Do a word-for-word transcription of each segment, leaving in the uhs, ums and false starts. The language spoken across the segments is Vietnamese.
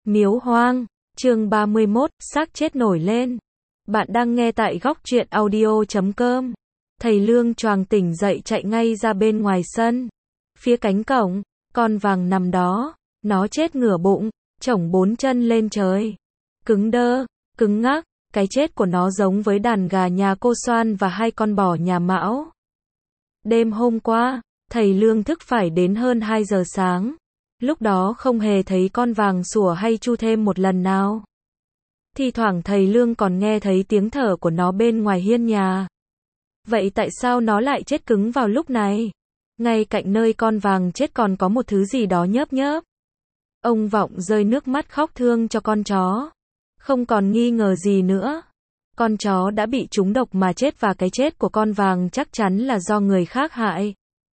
Miếu hoang, chương ba mươi mốt, xác chết nổi lên. Bạn đang nghe tại góc truyện audio chấm com. Thầy Lương choàng tỉnh dậy chạy ngay ra bên ngoài sân. Phía cánh cổng, con vàng nằm đó, nó chết ngửa bụng, chổng bốn chân lên trời. Cứng đơ, cứng ngắc, cái chết của nó giống với đàn gà nhà cô Soan và hai con bò nhà Mão. Đêm hôm qua, thầy Lương thức phải đến hơn hai giờ sáng. Lúc đó không hề thấy con vàng sủa hay chu thêm một lần nào. Thi thoảng thầy Lương còn nghe thấy tiếng thở của nó bên ngoài hiên nhà. Vậy tại sao nó lại chết cứng vào lúc này? Ngay cạnh nơi con vàng chết còn có một thứ gì đó nhớp nhớp. Ông Vọng rơi nước mắt khóc thương cho con chó. Không còn nghi ngờ gì nữa. Con chó đã bị trúng độc mà chết và cái chết của con vàng chắc chắn là do người khác hại.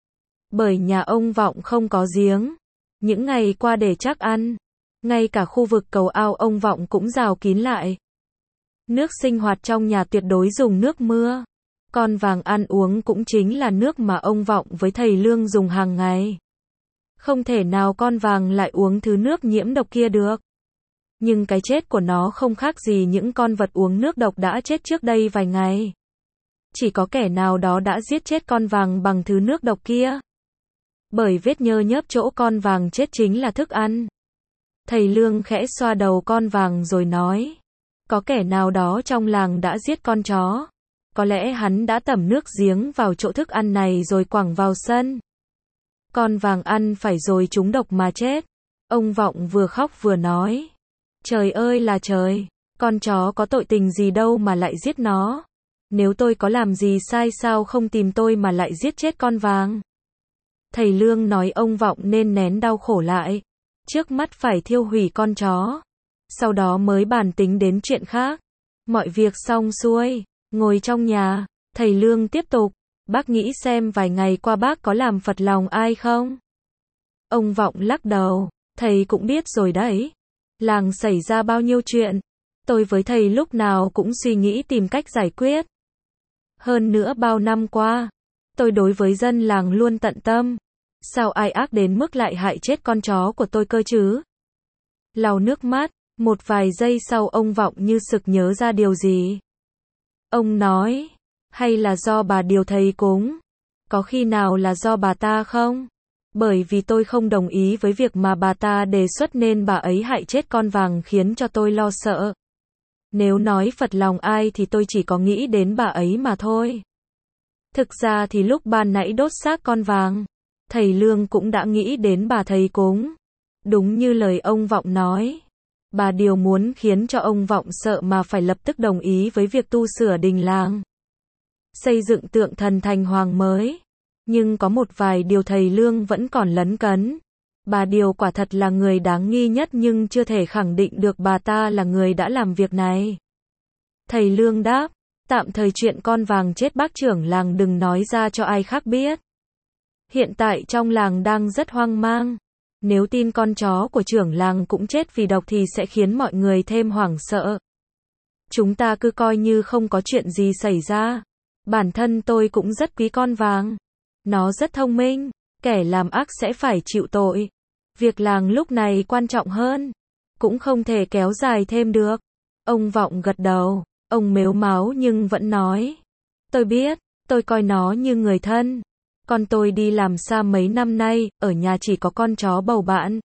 Bởi nhà ông Vọng không có giếng. Những ngày qua để chắc ăn, ngay cả khu vực cầu ao ông Vọng cũng rào kín lại. Nước sinh hoạt trong nhà tuyệt đối dùng nước mưa. Con vàng ăn uống cũng chính là nước mà ông Vọng với thầy Lương dùng hàng ngày. Không thể nào con vàng lại uống thứ nước nhiễm độc kia được. Nhưng cái chết của nó không khác gì những con vật uống nước độc đã chết trước đây vài ngày. Chỉ có kẻ nào đó đã giết chết con vàng bằng thứ nước độc kia. Bởi vết nhơ nhớp chỗ con vàng chết chính là thức ăn. Thầy Lương khẽ xoa đầu con vàng rồi nói. Có kẻ nào đó trong làng đã giết con chó. Có lẽ hắn đã tẩm nước giếng vào chỗ thức ăn này rồi quẳng vào sân. Con vàng ăn phải rồi trúng độc mà chết. Ông Vọng vừa khóc vừa nói. Trời ơi là trời, con chó có tội tình gì đâu mà lại giết nó. Nếu tôi có làm gì sai sao không tìm tôi mà lại giết chết con vàng. Thầy Lương nói ông Vọng nên nén đau khổ lại. Trước mắt phải thiêu hủy con chó. Sau đó mới bàn tính đến chuyện khác. Mọi việc xong xuôi, ngồi trong nhà, thầy Lương tiếp tục. Bác nghĩ xem vài ngày qua bác có làm phật lòng ai không? Ông Vọng lắc đầu. Thầy cũng biết rồi đấy. Làng xảy ra bao nhiêu chuyện. Tôi với thầy lúc nào cũng suy nghĩ tìm cách giải quyết. Hơn nữa bao năm qua, tôi đối với dân làng luôn tận tâm. Sao ai ác đến mức lại hại chết con chó của tôi cơ chứ? Lau nước mắt, một vài giây sau ông Vọng như sực nhớ ra điều gì. Ông nói, hay là do bà điều thầy cúng? Có khi nào là do bà ta không? Bởi vì tôi không đồng ý với việc mà bà ta đề xuất nên bà ấy hại chết con vàng khiến cho tôi lo sợ. Nếu nói phật lòng ai thì tôi chỉ có nghĩ đến bà ấy mà thôi. Thực ra thì lúc ban nãy đốt xác con vàng, thầy Lương cũng đã nghĩ đến bà thầy cúng. Đúng như lời ông Vọng nói. Bà điều muốn khiến cho ông Vọng sợ mà phải lập tức đồng ý với việc tu sửa đình làng. Xây dựng tượng thần thành hoàng mới. Nhưng có một vài điều thầy Lương vẫn còn lấn cấn. Bà điều quả thật là người đáng nghi nhất nhưng chưa thể khẳng định được bà ta là người đã làm việc này. Thầy Lương đáp, tạm thời chuyện con vàng chết bác trưởng làng đừng nói ra cho ai khác biết. Hiện tại trong làng đang rất hoang mang. Nếu tin con chó của trưởng làng cũng chết vì độc thì sẽ khiến mọi người thêm hoảng sợ. Chúng ta cứ coi như không có chuyện gì xảy ra. Bản thân tôi cũng rất quý con vàng. Nó rất thông minh, kẻ làm ác sẽ phải chịu tội. Việc làng lúc này quan trọng hơn. Cũng không thể kéo dài thêm được. Ông Vọng gật đầu, ông mếu máo nhưng vẫn nói. Tôi biết, tôi coi nó như người thân. Con tôi đi làm xa mấy năm nay, ở nhà chỉ có con chó bầu bạn.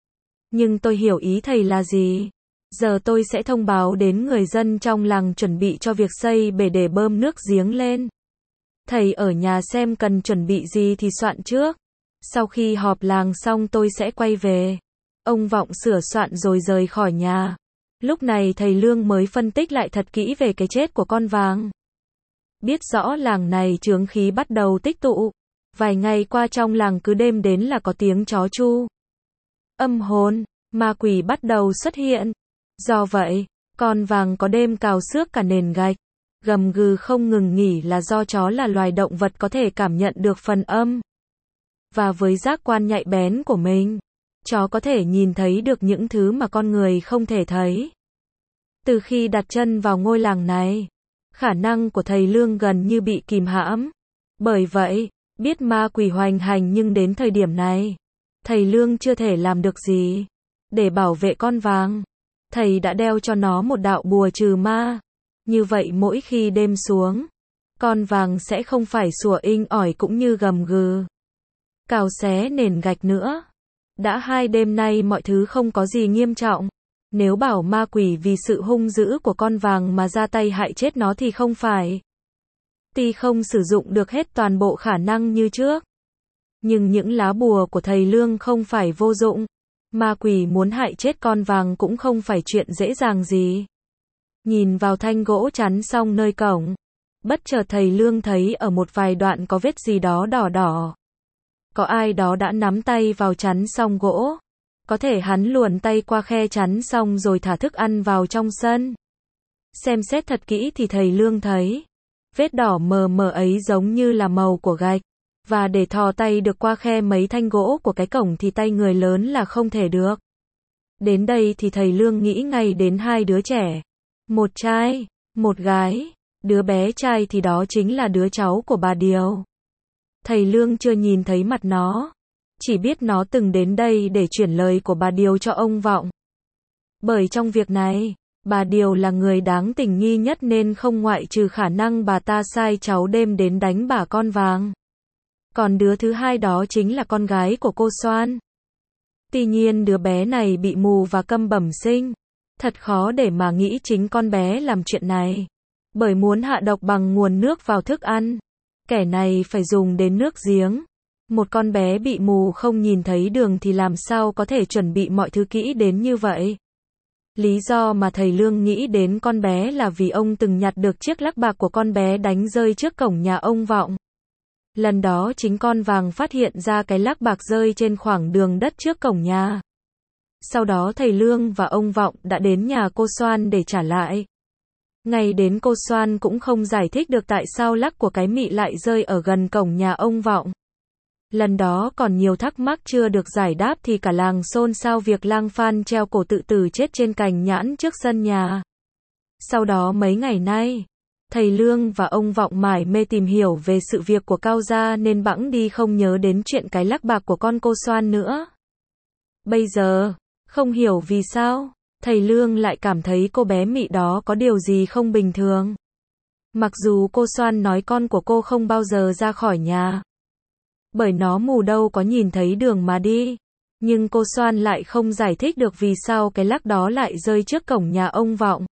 Nhưng tôi hiểu ý thầy là gì. Giờ tôi sẽ thông báo đến người dân trong làng chuẩn bị cho việc xây bể để bơm nước giếng lên. Thầy ở nhà xem cần chuẩn bị gì thì soạn trước. Sau khi họp làng xong tôi sẽ quay về. Ông Vọng sửa soạn rồi rời khỏi nhà. Lúc này thầy Lương mới phân tích lại thật kỹ về cái chết của con vàng. Biết rõ làng này chướng khí bắt đầu tích tụ. Vài ngày qua trong làng cứ đêm đến là có tiếng chó chu. Âm hồn, ma quỷ bắt đầu xuất hiện. Do vậy, con vàng có đêm cào xước cả nền gạch. Gầm gừ không ngừng nghỉ là do chó là loài động vật có thể cảm nhận được phần âm. Và với giác quan nhạy bén của mình, chó có thể nhìn thấy được những thứ mà con người không thể thấy. Từ khi đặt chân vào ngôi làng này, khả năng của thầy Lương gần như bị kìm hãm. Bởi vậy, biết ma quỷ hoành hành nhưng đến thời điểm này, thầy Lương chưa thể làm được gì. để bảo vệ con vàng, thầy đã đeo cho nó một đạo bùa trừ ma. Như vậy mỗi khi đêm xuống, con vàng sẽ không phải sủa inh ỏi cũng như gầm gừ, cào xé nền gạch nữa. Đã hai đêm nay mọi thứ không có gì nghiêm trọng. Nếu bảo ma quỷ vì sự hung dữ của con vàng mà ra tay hại chết nó thì không phải. Tuy không sử dụng được hết toàn bộ khả năng như trước, nhưng những lá bùa của thầy Lương không phải vô dụng. Ma quỷ muốn hại chết con vàng cũng không phải chuyện dễ dàng gì. Nhìn vào thanh gỗ chắn xong nơi cổng, bất chợt thầy Lương thấy ở một vài đoạn có vết gì đó đỏ đỏ. Có ai đó đã nắm tay vào chắn xong gỗ. Có thể hắn luồn tay qua khe chắn xong rồi thả thức ăn vào trong sân. Xem xét thật kỹ thì thầy Lương thấy vết đỏ mờ mờ ấy giống như là màu của gạch. Và để thò tay được qua khe mấy thanh gỗ của cái cổng thì tay người lớn là không thể được. Đến đây thì thầy Lương nghĩ ngay đến hai đứa trẻ. Một trai, một gái. Đứa bé trai thì đó chính là đứa cháu của bà Điều. Thầy Lương chưa nhìn thấy mặt nó, chỉ biết nó từng đến đây để chuyển lời của bà Điều cho ông Vọng. Bởi trong việc này, bà Điều là người đáng tình nghi nhất nên không ngoại trừ khả năng bà ta sai cháu đêm đến đánh bà con vàng. Còn đứa thứ hai đó chính là con gái của cô Soan. Tuy nhiên đứa bé này bị mù và câm bẩm sinh. Thật khó để mà nghĩ chính con bé làm chuyện này. Bởi muốn hạ độc bằng nguồn nước vào thức ăn, kẻ này phải dùng đến nước giếng. Một con bé bị mù không nhìn thấy đường thì làm sao có thể chuẩn bị mọi thứ kỹ đến như vậy. Lý do mà thầy Lương nghĩ đến con bé là vì ông từng nhặt được chiếc lắc bạc của con bé đánh rơi trước cổng nhà ông Vọng. Lần đó chính con vàng phát hiện ra cái lắc bạc rơi trên khoảng đường đất trước cổng nhà. Sau đó thầy Lương và ông Vọng đã đến nhà cô Soan để trả lại. Ngày đến cô Soan cũng không giải thích được tại sao lắc của cái mị lại rơi ở gần cổng nhà ông Vọng. Lần đó còn nhiều thắc mắc chưa được giải đáp thì cả làng xôn xao việc lang Phan treo cổ tự tử chết trên cành nhãn trước sân nhà. Sau đó mấy ngày nay, thầy Lương và ông Vọng mải mê tìm hiểu về sự việc của Cao gia nên bẵng đi không nhớ đến chuyện cái lắc bạc của con cô Soan nữa. Bây giờ, không hiểu vì sao, thầy Lương lại cảm thấy cô bé mị đó có điều gì không bình thường. Mặc dù cô Soan nói con của cô không bao giờ ra khỏi nhà, bởi nó mù đâu có nhìn thấy đường mà đi. Nhưng cô Soan lại không giải thích được vì sao cái lắc đó lại rơi trước cổng nhà ông Vọng.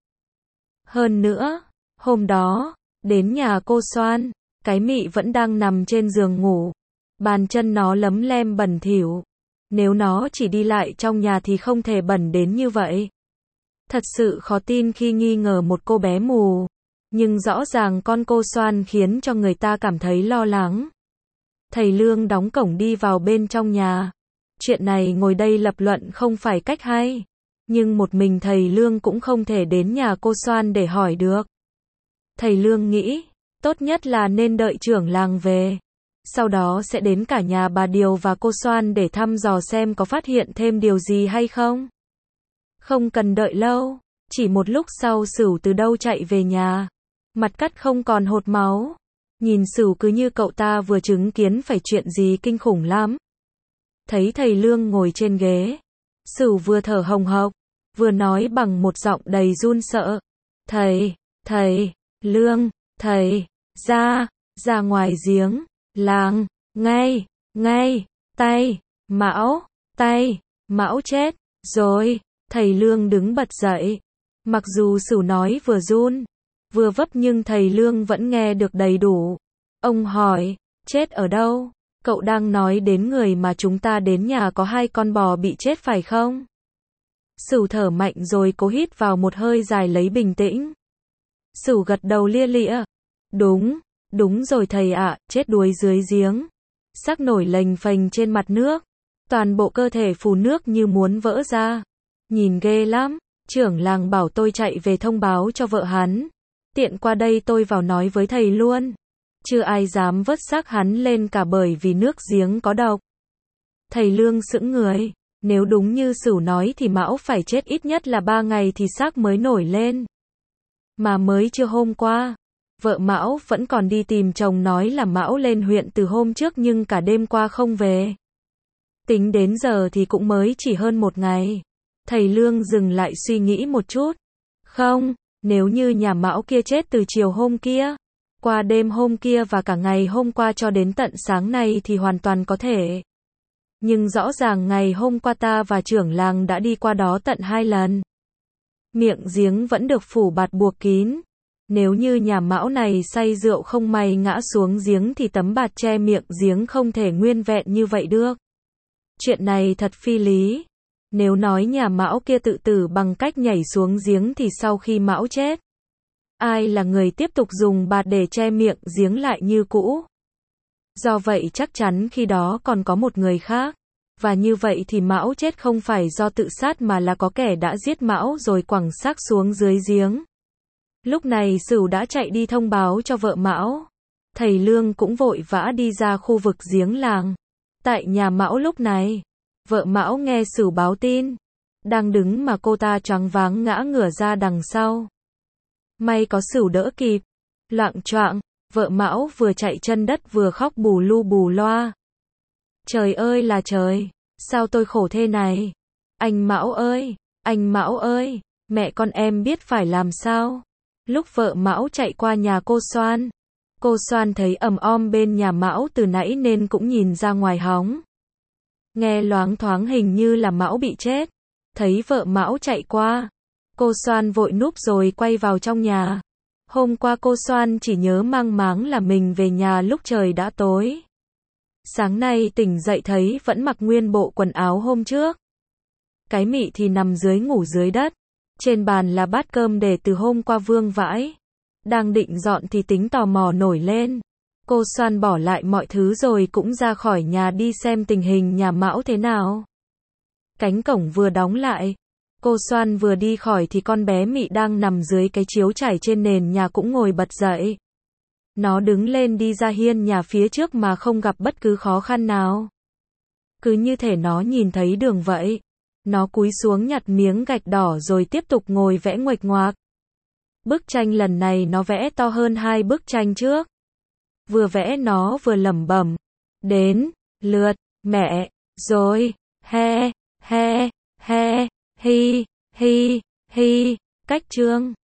Hơn nữa, hôm đó, đến nhà cô Soan, cái mị vẫn đang nằm trên giường ngủ. Bàn chân nó lấm lem bẩn thỉu. Nếu nó chỉ đi lại trong nhà thì không thể bẩn đến như vậy. Thật sự khó tin khi nghi ngờ một cô bé mù. Nhưng rõ ràng con cô Soan khiến cho người ta cảm thấy lo lắng. Thầy Lương đóng cổng đi vào bên trong nhà. Chuyện này ngồi đây lập luận không phải cách hay. Nhưng một mình thầy Lương cũng không thể đến nhà cô Soan để hỏi được. Thầy Lương nghĩ, tốt nhất là nên đợi trưởng làng về. Sau đó sẽ đến cả nhà bà Điều và cô Soan để thăm dò xem có phát hiện thêm điều gì hay không. Không cần đợi lâu, chỉ một lúc sau Sửu từ đâu chạy về nhà. Mặt cắt không còn hột máu. Nhìn Sửu cứ như cậu ta vừa chứng kiến phải chuyện gì kinh khủng lắm. Thấy thầy Lương ngồi trên ghế, Sửu vừa thở hồng hộc, vừa nói bằng một giọng đầy run sợ. Thầy, thầy, Lương, thầy, ra, ra ngoài giếng, làng, ngay, ngay, tay, Mão, tay, Mão chết, rồi, thầy Lương đứng bật dậy. Mặc dù Sửu nói vừa run, vừa vấp nhưng thầy Lương vẫn nghe được đầy đủ. Ông hỏi, chết ở đâu? Cậu đang nói đến người mà chúng ta đến nhà có hai con bò bị chết phải không? Sửu thở mạnh rồi cố hít vào một hơi dài lấy bình tĩnh. Sửu gật đầu lia lịa. Đúng, đúng rồi thầy ạ, chết đuối dưới giếng. Xác nổi lềnh phềnh trên mặt nước. Toàn bộ cơ thể phù nước như muốn vỡ ra. Nhìn ghê lắm. Trưởng làng bảo tôi chạy về thông báo cho vợ hắn. Tiện qua đây tôi vào nói với thầy luôn. Chưa ai dám vớt xác hắn lên cả bởi vì nước giếng có độc. Thầy Lương sững người. Nếu đúng như Sửu nói thì Mão phải chết ít nhất là ba ngày thì xác mới nổi lên. Mà mới chưa hôm qua, vợ Mão vẫn còn đi tìm chồng nói là Mão lên huyện từ hôm trước nhưng cả đêm qua không về. Tính đến giờ thì cũng mới chỉ hơn một ngày. Thầy Lương dừng lại suy nghĩ một chút. Không, nếu như nhà Mão kia chết từ chiều hôm kia, qua đêm hôm kia và cả ngày hôm qua cho đến tận sáng nay thì hoàn toàn có thể. Nhưng rõ ràng ngày hôm qua ta và trưởng làng đã đi qua đó tận hai lần. Miệng giếng vẫn được phủ bạt buộc kín. Nếu như nhà Mão này say rượu không may ngã xuống giếng thì tấm bạt che miệng giếng không thể nguyên vẹn như vậy được. Chuyện này thật phi lý. Nếu nói nhà Mão kia tự tử bằng cách nhảy xuống giếng thì sau khi Mão chết, ai là người tiếp tục dùng bạt để che miệng giếng lại như cũ? Do vậy chắc chắn khi đó còn có một người khác. Và như vậy thì Mão chết không phải do tự sát mà là có kẻ đã giết Mão rồi quẳng xác xuống dưới giếng. Lúc này Sửu đã chạy đi thông báo cho vợ Mão. Thầy Lương cũng vội vã đi ra khu vực giếng làng. Tại nhà Mão lúc này, vợ Mão nghe Sửu báo tin. Đang đứng mà cô ta choáng váng ngã ngửa ra đằng sau. May có Sửu đỡ kịp. Loạng choạng, vợ Mão vừa chạy chân đất vừa khóc bù lu bù loa. Trời ơi là trời, sao tôi khổ thế này? Anh Mão ơi, anh Mão ơi, mẹ con em biết phải làm sao? Lúc vợ Mão chạy qua nhà cô Soan, cô Soan thấy ầm om bên nhà Mão từ nãy nên cũng nhìn ra ngoài hóng. Nghe loáng thoáng hình như là Mão bị chết. Thấy vợ Mão chạy qua, cô Soan vội núp rồi quay vào trong nhà. Hôm qua cô Soan chỉ nhớ mang máng là mình về nhà lúc trời đã tối. Sáng nay tỉnh dậy thấy vẫn mặc nguyên bộ quần áo hôm trước. Cái Mị thì nằm dưới ngủ dưới đất. Trên bàn là bát cơm để từ hôm qua vương vãi. Đang định dọn thì tính tò mò nổi lên. Cô Soan bỏ lại mọi thứ rồi cũng ra khỏi nhà đi xem tình hình nhà Mão thế nào. Cánh cổng vừa đóng lại, cô Soan vừa đi khỏi thì con bé Mị đang nằm dưới cái chiếu trải trên nền nhà cũng ngồi bật dậy. Nó đứng lên đi ra hiên nhà phía trước mà không gặp bất cứ khó khăn nào. Cứ như thể nó nhìn thấy đường vậy. Nó cúi xuống nhặt miếng gạch đỏ rồi tiếp tục ngồi vẽ nguệch ngoạc. Bức tranh lần này nó vẽ to hơn hai bức tranh trước. Vừa vẽ nó vừa lẩm bẩm. Đến, lượt, mẹ, rồi, he, he, he, hi, hi, hi, cách chương.